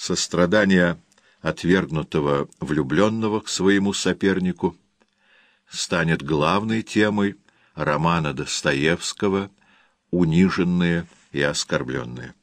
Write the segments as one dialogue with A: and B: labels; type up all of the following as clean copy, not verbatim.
A: сострадание отвергнутого влюбленного к своему сопернику станет главной темой романа Достоевского «Униженные и оскорбленные».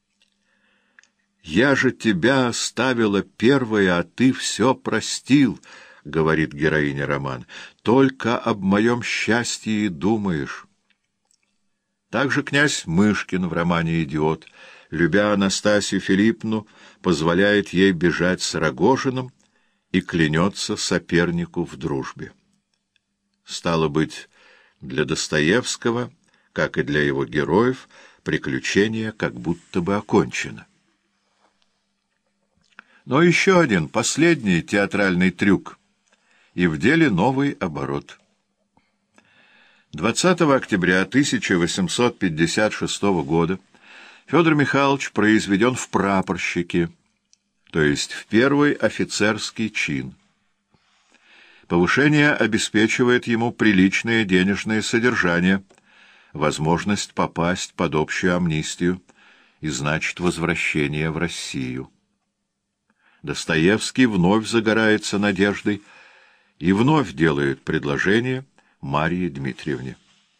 A: «Я же тебя оставила первая, а ты все простил», — говорит героиня романа, — «только об моем счастье и думаешь». Также князь Мышкин в романе «Идиот», любя Анастасию Филипповну, позволяет ей бежать с Рогожиным и клянется сопернику в дружбе. Стало быть, для Достоевского, как и для его героев, приключение как будто бы окончено. Но еще один, последний театральный трюк, и в деле новый оборот. 20 октября 1856 года Федор Михайлович произведен в прапорщики, то есть в первый офицерский чин. Повышение обеспечивает ему приличное денежное содержание, возможность попасть под общую амнистию и, значит, возвращение в Россию. Достоевский вновь загорается надеждой и вновь делает предложение Марье Дмитриевне.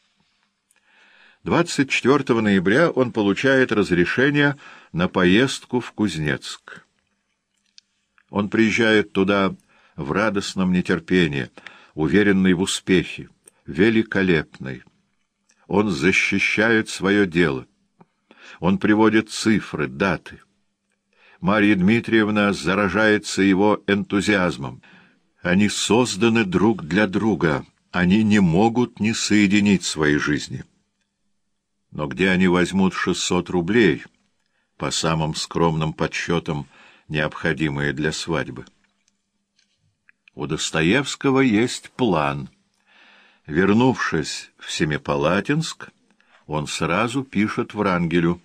A: 24 ноября он получает разрешение на поездку в Кузнецк. Он приезжает туда в радостном нетерпении, уверенный в успехе, великолепный. Он защищает свое дело. Он приводит цифры, даты. Марья Дмитриевна заражается его энтузиазмом. Они созданы друг для друга. Они не могут не соединить свои жизни. Но где они возьмут 600 рублей, по самым скромным подсчетам, необходимые для свадьбы? У Достоевского есть план. Вернувшись в Семипалатинск, он сразу пишет Врангелю: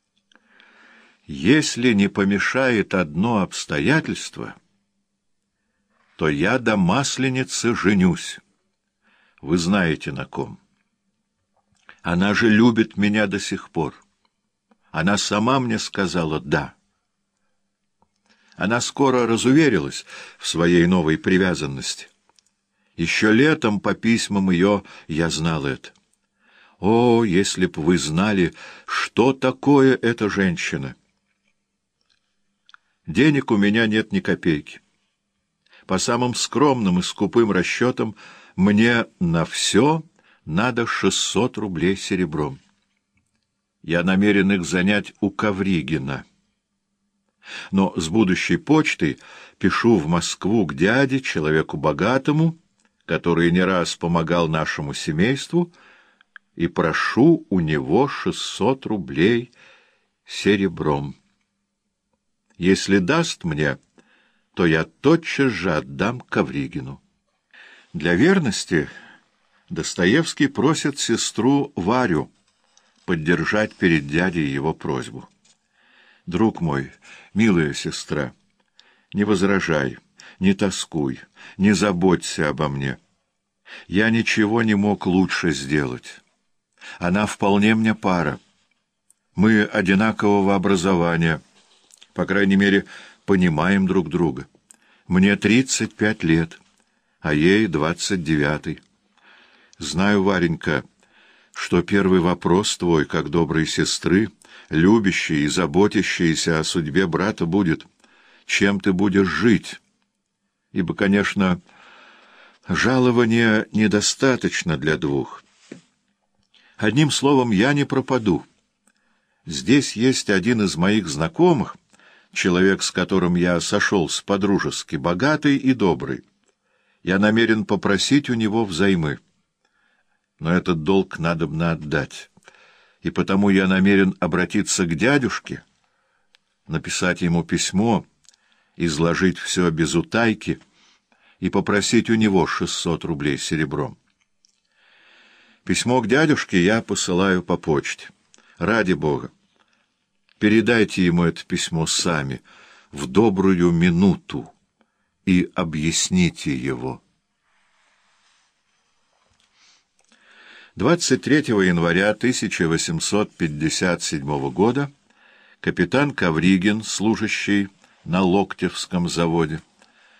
A: «Если не помешает одно обстоятельство, то я до Масленицы женюсь. Вы знаете, на ком. Она же любит меня до сих пор. Она сама мне сказала «да». Она скоро разуверилась в своей новой привязанности. Еще летом по письмам ее я знал это. О, если б вы знали, что такое эта женщина! Денег у меня нет ни копейки. По самым скромным и скупым расчетам мне на все надо 600 рублей серебром. Я намерен их занять у Ковригина. Но с будущей почтой пишу в Москву к дяде, человеку богатому, который не раз помогал нашему семейству, и прошу у него 600 рублей серебром. Если даст мне, то я тотчас же отдам Ковригину». Для верности Достоевский просит сестру Варю поддержать перед дядей его просьбу. «Друг мой, милая сестра, не возражай, не тоскуй, не заботься обо мне. Я ничего не мог лучше сделать. Она вполне мне пара. Мы одинакового образования, по крайней мере, понимаем друг друга. Мне 35 лет, а ей 29. Знаю, Варенька, что первый вопрос твой, как доброй сестры, любящей и заботящейся о судьбе брата, будет: чем ты будешь жить? Ибо, конечно, жалования недостаточно для двух. Одним словом, я не пропаду. Здесь есть один из моих знакомых, человек, с которым я сошелся по-дружески, богатый и добрый. Я намерен попросить у него взаймы. Но этот долг надобно отдать, и потому я намерен обратиться к дядюшке, написать ему письмо, изложить все без утайки и попросить у него 600 рублей серебром. Письмо к дядюшке я посылаю по почте. Ради Бога, передайте ему это письмо сами, в добрую минуту, и объясните его. 23 января 1857 года капитан Ковригин, служащий на Локтевском заводе.